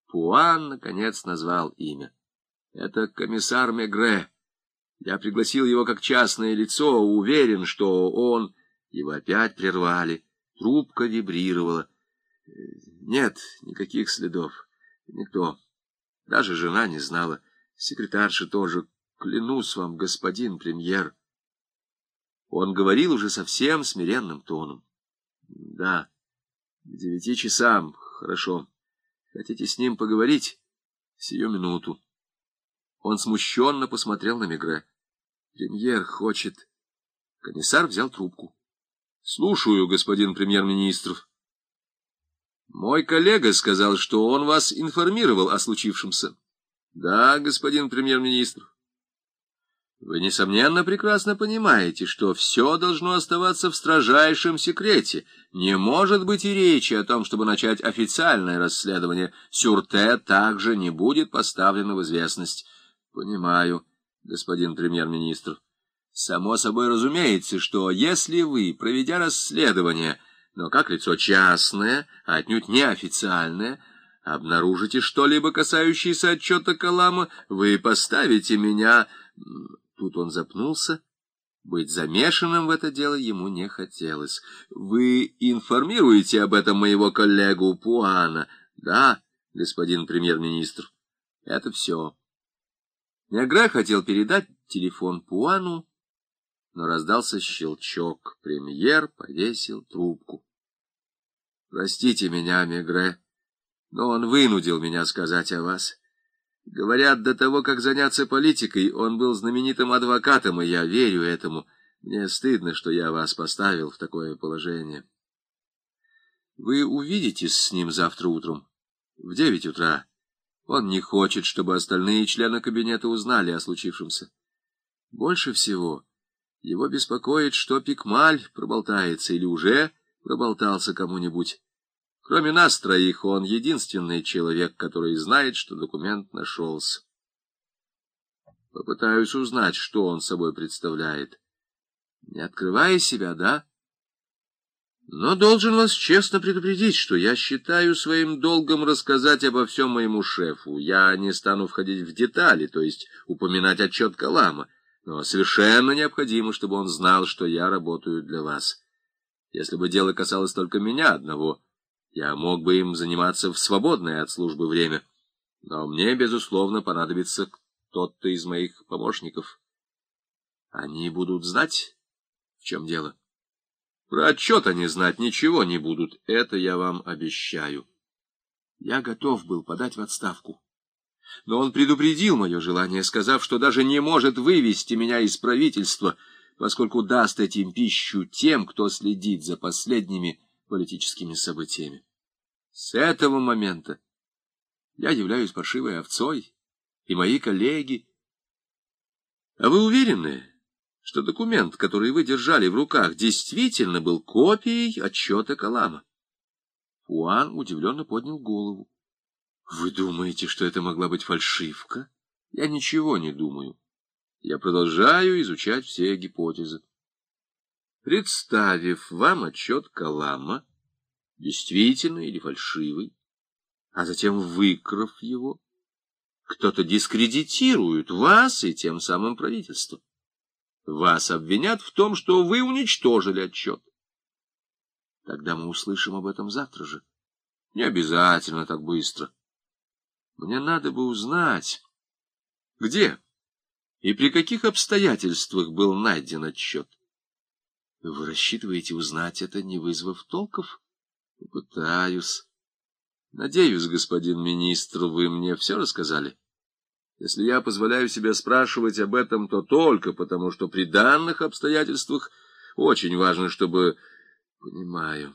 Пуан, наконец, назвал имя. Это комиссар Мегре. Я пригласил его как частное лицо, уверен, что он... Его опять прервали. Трубка вибрировала. Нет никаких следов. Никто. Даже жена не знала. Секретарша тоже. Клянусь вам, господин премьер. Он говорил уже совсем смиренным тоном. Да, к 9 часам. Хорошо. Хотите с ним поговорить? Сию минуту. Он смущенно посмотрел на Мегре. Премьер хочет... Комиссар взял трубку. Слушаю, господин премьер-министр. Мой коллега сказал, что он вас информировал о случившемся. Да, господин премьер-министр. Вы, несомненно, прекрасно понимаете, что все должно оставаться в строжайшем секрете. Не может быть и речи о том, чтобы начать официальное расследование. Сюрте также не будет поставлено в известность. Понимаю, господин премьер-министр. Само собой разумеется, что если вы, проведя расследование, но как лицо частное, а отнюдь не официальное, обнаружите что-либо, касающееся отчета Калама, вы поставите меня... Тут он запнулся. Быть замешанным в это дело ему не хотелось. Вы информируете об этом моего коллегу Пуана? Да, господин премьер-министр. Это все. Мегре хотел передать телефон Пуану, но раздался щелчок. Премьер повесил трубку. Простите меня, Мегре, но он вынудил меня сказать о вас. Говорят, до того, как заняться политикой, он был знаменитым адвокатом, и я верю этому. Мне стыдно, что я вас поставил в такое положение. Вы увидитесь с ним завтра утром, в 9 утра. Он не хочет, чтобы остальные члены кабинета узнали о случившемся. Больше всего его беспокоит, что Пикмаль проболтается или уже проболтался кому-нибудь. Кроме нас троих, он единственный человек, который знает, что документ нашелся. Попытаюсь узнать, что он собой представляет. Не открывая себя, да? Но должен вас честно предупредить, что я считаю своим долгом рассказать обо всем моему шефу. Я не стану входить в детали, то есть упоминать отчет Калама, но совершенно необходимо, чтобы он знал, что я работаю для вас. Если бы дело касалось только меня одного, я мог бы им заниматься в свободное от службы время, но мне, безусловно, понадобится кто-то из моих помощников. Они будут знать, в чем дело. Про отчет они знать ничего не будут, это я вам обещаю. Я готов был подать в отставку, но он предупредил мое желание, сказав, что даже не может вывести меня из правительства, поскольку даст этим пищу тем, кто следит за последними политическими событиями. С этого момента я являюсь паршивой овцой, и мои коллеги. А вы уверены, что документ, который вы держали в руках, действительно был копией отчета Калама? Пуан удивленно поднял голову. Вы думаете, что это могла быть фальшивка? Я ничего не думаю. Я продолжаю изучать все гипотезы. Представив вам отчет Калама, действительный или фальшивый, а затем выкрав его, кто-то дискредитирует вас и тем самым правительство. Вас обвинят в том, что вы уничтожили отчет. Тогда мы услышим об этом завтра же. Не обязательно так быстро. Мне надо бы узнать, где и при каких обстоятельствах был найден отчет. Вы рассчитываете узнать это, не вызвав толков? Попытаюсь. Надеюсь, господин министр, вы мне все рассказали? Если я позволяю себе спрашивать об этом, то только потому, что при данных обстоятельствах очень важно, чтобы... Понимаю.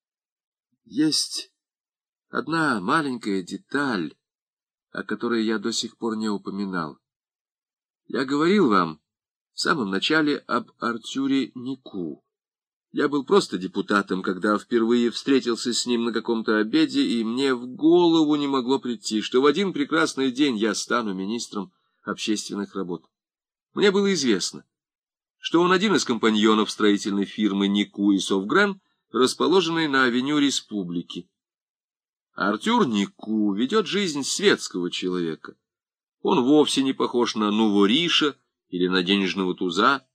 Есть одна маленькая деталь, о которой я до сих пор не упоминал. Я говорил вам в самом начале об Артюре Нику. Я был просто депутатом, когда впервые встретился с ним на каком-то обеде, и мне в голову не могло прийти, что в один прекрасный день я стану министром общественных работ. Мне было известно, что он один из компаньонов строительной фирмы Нику и Совгрен, расположенной на авеню Республики. Артюр Нику ведет жизнь светского человека. Он вовсе не похож на Нувориша или на денежного туза.